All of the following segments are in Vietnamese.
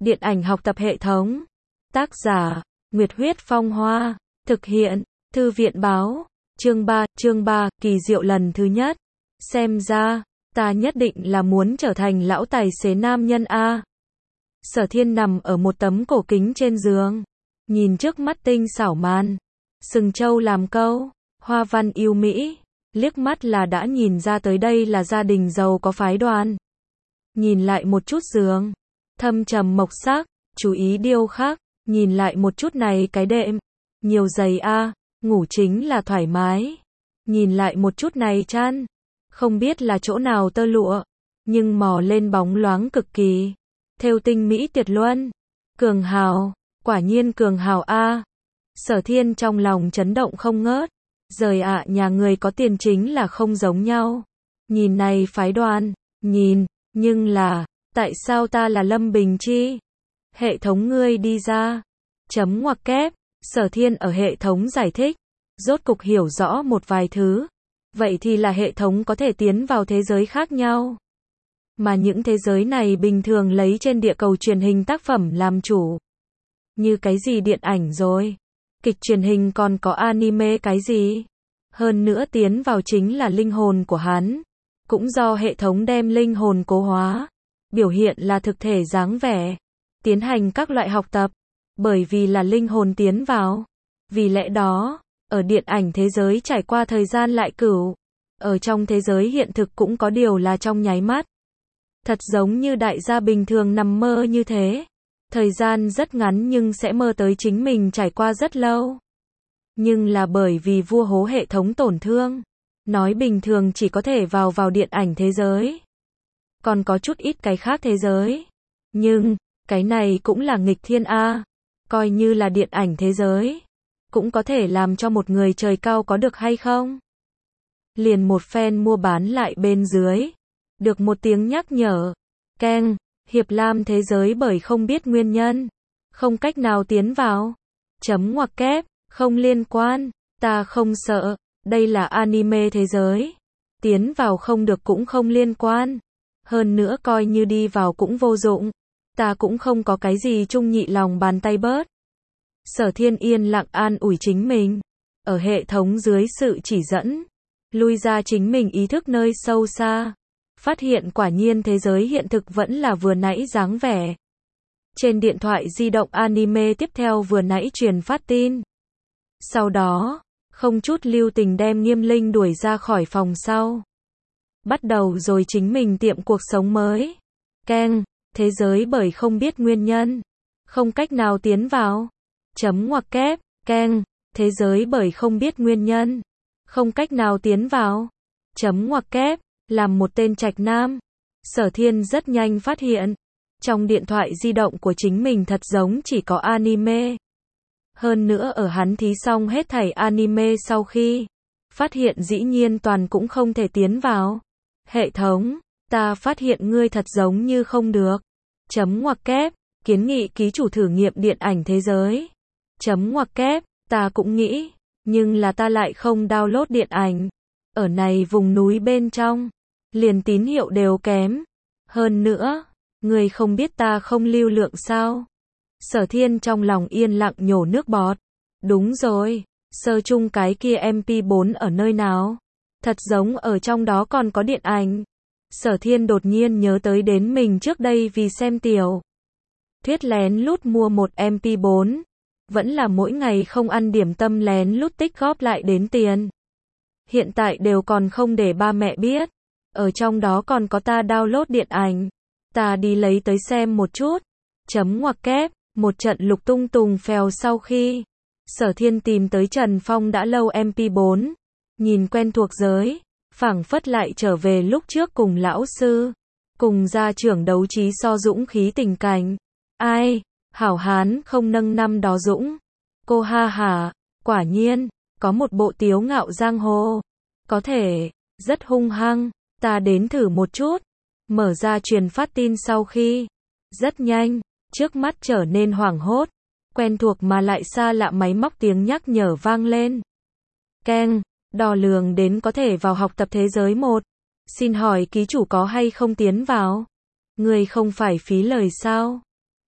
Điện ảnh học tập hệ thống. Tác giả, Nguyệt Huyết Phong Hoa. Thực hiện, Thư viện Báo. Chương 3, kỳ diệu lần thứ nhất. Xem ra, ta nhất định là muốn trở thành lão tài xế nam nhân a. Sở Thiên nằm ở một tấm cổ kính trên giường, nhìn trước mắt tinh xảo màn sừng trâu làm câu, hoa văn yêu mỹ, liếc mắt là đã nhìn ra tới đây là gia đình giàu có phái đoàn. Nhìn lại một chút giường, thâm trầm mộc sắc, chú ý điêu khắc, nhìn lại một chút này cái đệm, nhiều giày a, ngủ chính là thoải mái. Nhìn lại một chút này chăn, không biết là chỗ nào tơ lụa, nhưng mò lên bóng loáng cực kỳ, thêu tinh mỹ tuyệt luân. Cường hào, quả nhiên cường hào a. Sở Thiên trong lòng chấn động không ngớt. Rời ạ, nhà người có tiền chính là không giống nhau. Nhìn này phái đoàn, nhìn, nhưng là, tại sao ta là Lâm Bình Chi? Hệ thống ngươi đi ra. Chấm ngoặc kép, Sở Thiên ở hệ thống giải thích, rốt cục hiểu rõ một vài thứ. Vậy thì là hệ thống có thể tiến vào thế giới khác nhau. Mà những thế giới này bình thường lấy trên địa cầu truyền hình tác phẩm làm chủ. Như cái gì điện ảnh rồi, kịch truyền hình còn có anime cái gì. Hơn nữa tiến vào chính là linh hồn của hắn. Cũng do hệ thống đem linh hồn cố hóa, biểu hiện là thực thể dáng vẻ, tiến hành các loại học tập. Bởi vì là linh hồn tiến vào. Vì lẽ đó, ở điện ảnh thế giới trải qua thời gian lại cửu. Ở trong thế giới hiện thực cũng có điều là trong nháy mắt. Thật giống như đại gia bình thường nằm mơ như thế. Thời gian rất ngắn nhưng sẽ mơ tới chính mình trải qua rất lâu. Nhưng là bởi vì vua hố hệ thống tổn thương. Nói bình thường chỉ có thể vào điện ảnh thế giới. Còn có chút ít cái khác thế giới. Nhưng, cái này cũng là nghịch thiên a. Coi như là điện ảnh thế giới. Cũng có thể làm cho một người trời cao có được hay không? Liền một phen mua bán lại bên dưới. Được một tiếng nhắc nhở. Keng, Hiệp Lam thế giới bởi không biết nguyên nhân. Không cách nào tiến vào. Chấm ngoặc kép, không liên quan. Ta không sợ. Đây là anime thế giới. Tiến vào không được cũng không liên quan. Hơn nữa coi như đi vào cũng vô dụng. Ta cũng không có cái gì trung nhị lòng bàn tay bớt. Sở Thiên yên lặng an ủi chính mình. Ở hệ thống dưới sự chỉ dẫn. Lui ra chính mình ý thức nơi sâu xa. Phát hiện quả nhiên thế giới hiện thực vẫn là vừa nãy dáng vẻ. Trên điện thoại di động anime tiếp theo vừa nãy truyền phát tin. Sau đó, không chút lưu tình đem Nghiêm Linh đuổi ra khỏi phòng sau. Bắt đầu rồi chính mình tiệm cuộc sống mới. Keng, thế giới bởi không biết nguyên nhân. Không cách nào tiến vào. Chấm ngoặc kép, keng, thế giới bởi không biết nguyên nhân. Không cách nào tiến vào. Chấm ngoặc kép, làm một tên trạch nam. Sở Thiên rất nhanh phát hiện. Trong điện thoại di động của chính mình thật giống chỉ có anime. Hơn nữa ở hắn thí xong hết thảy anime sau khi. Phát hiện dĩ nhiên toàn cũng không thể tiến vào. Hệ thống, ta phát hiện ngươi thật giống như không được. Chấm ngoặc kép, kiến nghị ký chủ thử nghiệm điện ảnh thế giới. Chấm ngoặc kép, ta cũng nghĩ. Nhưng là ta lại không download điện ảnh. Ở này vùng núi bên trong. Liền tín hiệu đều kém. Hơn nữa, người không biết ta không lưu lượng sao? Sở Thiên trong lòng yên lặng nhổ nước bọt. Đúng rồi, sơ chung cái kia MP4 ở nơi nào? Thật giống ở trong đó còn có điện ảnh. Sở Thiên đột nhiên nhớ tới đến mình trước đây vì xem tiểu thuyết lén lút mua một MP4. Vẫn là mỗi ngày không ăn điểm tâm lén lút tích góp lại đến tiền. Hiện tại đều còn không để ba mẹ biết. Ở trong đó còn có ta download điện ảnh. Ta đi lấy tới xem một chút. Chấm ngoặc kép, một trận lục tung tùng phèo sau khi. Sở Thiên tìm tới Trần Phong đã lâu MP4. Nhìn quen thuộc giới. Phảng phất lại trở về lúc trước cùng lão sư. Cùng gia trưởng đấu trí so dũng khí tình cảnh. Ai, hảo hán không nâng năm đó dũng. Cô ha hả, quả nhiên, có một bộ tiếu ngạo giang hồ. Có thể, rất hung hăng. Ta đến thử một chút. Mở ra truyền phát tin sau khi. Rất nhanh, trước mắt trở nên hoảng hốt. Quen thuộc mà lại xa lạ máy móc tiếng nhắc nhở vang lên. Keng, đo lường đến có thể vào học tập thế giới 1. Xin hỏi ký chủ có hay không tiến vào? Người không phải phí lời sao?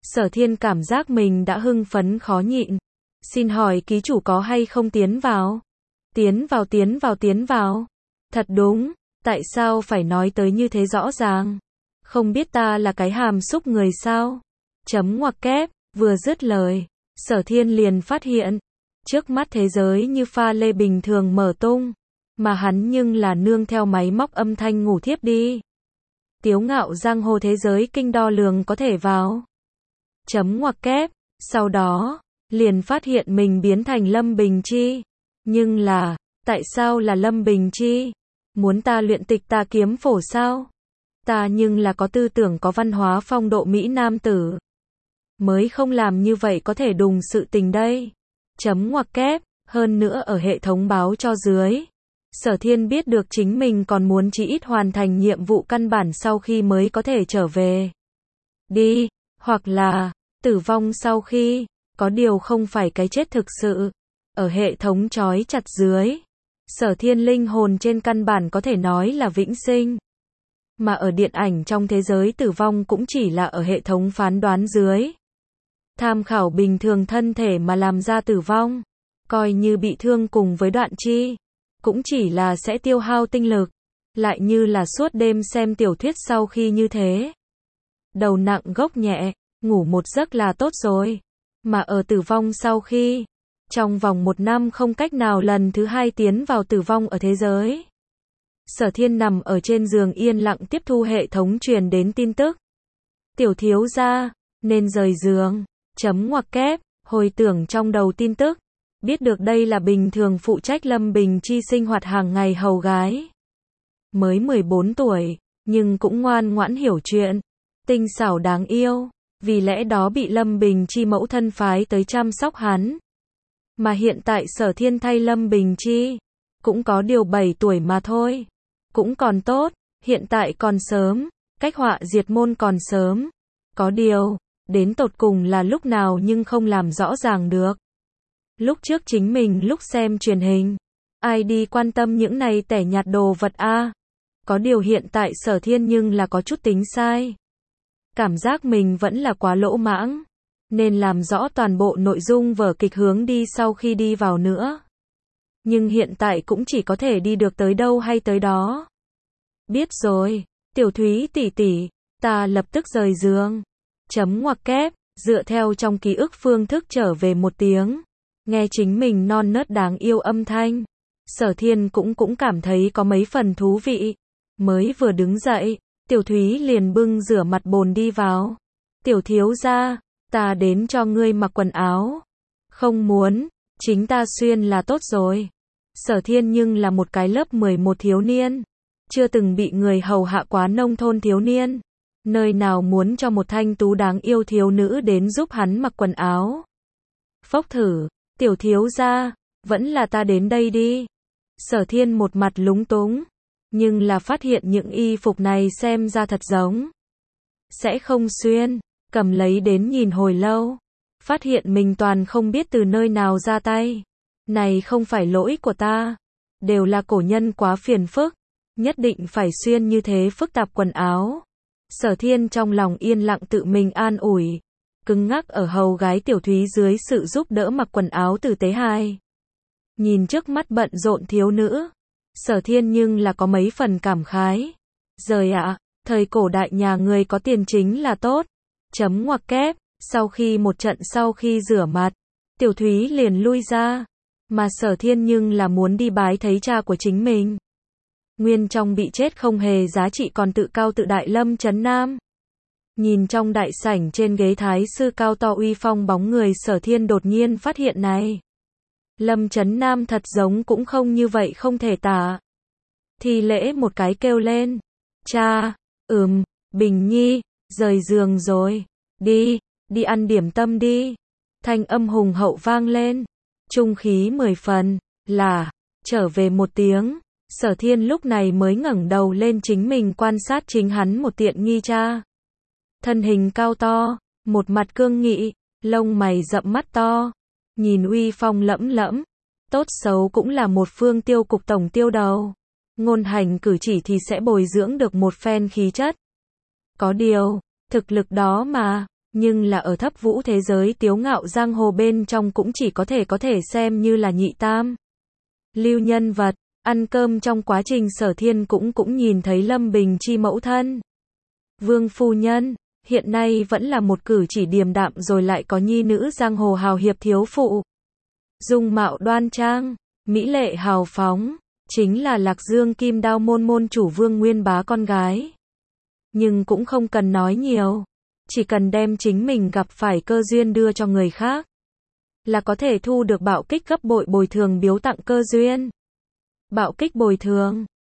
Sở Thiên cảm giác mình đã hưng phấn khó nhịn. Xin hỏi ký chủ có hay không tiến vào? Tiến vào, tiến vào, tiến vào. Thật đúng, tại sao phải nói tới như thế rõ ràng? Không biết ta là cái hàm xúc người sao? Chấm ngoặc kép, vừa dứt lời, Sở Thiên liền phát hiện, trước mắt thế giới như pha lê bình thường mở tung, mà hắn nhưng là nương theo máy móc âm thanh ngủ thiếp đi. Tiếu ngạo giang hồ thế giới kinh đo lường có thể vào. Chấm ngoặc kép, sau đó, liền phát hiện mình biến thành Lâm Bình Chi. Nhưng là, tại sao là Lâm Bình Chi? Muốn ta luyện tịch ta kiếm phổ sao? Ta nhưng là có tư tưởng có văn hóa phong độ Mỹ Nam tử. Mới không làm như vậy có thể đùng sự tình đây. Chấm ngoặc kép, hơn nữa ở hệ thống báo cho dưới. Sở Thiên biết được chính mình còn muốn chí ít hoàn thành nhiệm vụ căn bản sau khi mới có thể trở về. Đi, hoặc là, tử vong sau khi, có điều không phải cái chết thực sự. Ở hệ thống trói chặt dưới, Sở Thiên linh hồn trên căn bản có thể nói là vĩnh sinh. Mà ở điện ảnh trong thế giới tử vong cũng chỉ là ở hệ thống phán đoán dưới. Tham khảo bình thường thân thể mà làm ra tử vong, coi như bị thương cùng với đoạn chi, cũng chỉ là sẽ tiêu hao tinh lực, lại như là suốt đêm xem tiểu thuyết sau khi như thế. Đầu nặng gốc nhẹ, ngủ một giấc là tốt rồi. Mà ở tử vong sau khi, trong vòng 1 năm không cách nào lần thứ 2 tiến vào tử vong ở thế giới. Sở Thiên nằm ở trên giường yên lặng tiếp thu hệ thống truyền đến tin tức. Tiểu thiếu gia, nên rời giường. Chấm ngoặc kép, hồi tưởng trong đầu tin tức. Biết được đây là bình thường phụ trách Lâm Bình Chi sinh hoạt hàng ngày hầu gái. Mới 14 tuổi, nhưng cũng ngoan ngoãn hiểu chuyện. Tinh xảo đáng yêu, vì lẽ đó bị Lâm Bình Chi mẫu thân phái tới chăm sóc hắn. Mà hiện tại Sở Thiên thay Lâm Bình Chi, cũng có điều 7 tuổi mà thôi. Cũng còn tốt, hiện tại còn sớm, cách họa diệt môn còn sớm. Có điều, đến tột cùng là lúc nào nhưng không làm rõ ràng được. Lúc trước chính mình lúc xem truyền hình, ai đi quan tâm những này tẻ nhạt đồ vật a? Có điều hiện tại Sở Thiên nhưng là có chút tính sai. Cảm giác mình vẫn là quá lỗ mãng, nên làm rõ toàn bộ nội dung vở kịch hướng đi sau khi đi vào nữa. Nhưng hiện tại cũng chỉ có thể đi được tới đâu hay tới đó. Biết rồi, Tiểu Thúy tỷ tỷ, ta lập tức rời giường. Chấm ngoặc kép, dựa theo trong ký ức phương thức trở về một tiếng. Nghe chính mình non nớt đáng yêu âm thanh. Sở Thiên cũng cảm thấy có mấy phần thú vị. Mới vừa đứng dậy, Tiểu Thúy liền bưng rửa mặt bồn đi vào. Tiểu thiếu gia, ta đến cho ngươi mặc quần áo. Không muốn, chính ta xuyên là tốt rồi. Sở Thiên nhưng là một cái lớp 11 thiếu niên. Chưa từng bị người hầu hạ quá nông thôn thiếu niên. Nơi nào muốn cho một thanh tú đáng yêu thiếu nữ đến giúp hắn mặc quần áo. Phốc thử, tiểu thiếu gia, vẫn là ta đến đây đi. Sở Thiên một mặt lúng túng. Nhưng là phát hiện những y phục này xem ra thật giống. Sẽ không xuyên, cầm lấy đến nhìn hồi lâu. Phát hiện mình toàn không biết từ nơi nào ra tay. Này không phải lỗi của ta. Đều là cổ nhân quá phiền phức. Nhất định phải xuyên như thế phức tạp quần áo. Sở Thiên trong lòng yên lặng tự mình an ủi. Cứng ngắc ở hầu gái Tiểu Thúy dưới sự giúp đỡ mặc quần áo tử tế hai. Nhìn trước mắt bận rộn thiếu nữ. Sở Thiên nhưng là có mấy phần cảm khái. Giời ạ, thời cổ đại nhà người có tiền chính là tốt. Chấm ngoặc kép, sau khi rửa mặt, Tiểu Thúy liền lui ra. Mà Sở Thiên nhưng là muốn đi bái thấy cha của chính mình. Nguyên trong bị chết không hề giá trị còn tự cao tự đại Lâm Chấn Nam. Nhìn trong đại sảnh trên ghế thái sư cao to uy phong bóng người Sở Thiên đột nhiên phát hiện này. Lâm Chấn Nam thật giống cũng không như vậy không thể tả. Thì lễ một cái kêu lên. Cha, Bình Nhi, rời giường rồi. Đi ăn điểm tâm đi. Thanh âm hùng hậu vang lên. Trung khí 10 phần, là, trở về một tiếng. Sở Thiên lúc này mới ngẩng đầu lên chính mình quan sát chính hắn một tiện nghi cha. Thân hình cao to, một mặt cương nghị, lông mày rậm mắt to. Nhìn uy phong lẫm lẫm, tốt xấu cũng là một phương tiêu cục tổng tiêu đầu. Ngôn hành cử chỉ thì sẽ bồi dưỡng được một phen khí chất. Có điều, thực lực đó mà, Nhưng là ở thấp vũ thế giới tiếu ngạo giang hồ bên trong cũng chỉ có thể xem như là nhị tam lưu nhân vật. Ăn cơm trong quá trình Sở Thiên cũng nhìn thấy Lâm Bình Chi mẫu thân. Vương phu nhân, hiện nay vẫn là một cử chỉ điềm đạm rồi lại có nhi nữ giang hồ hào hiệp thiếu phụ. Dung mạo đoan trang, mỹ lệ hào phóng, chính là Lạc Dương Kim Đao môn môn chủ Vương Nguyên Bá con gái. Nhưng cũng không cần nói nhiều, chỉ cần đem chính mình gặp phải cơ duyên đưa cho người khác, là có thể thu được bạo kích gấp bội bồi thường biếu tặng cơ duyên. Bạo kích bồi thường,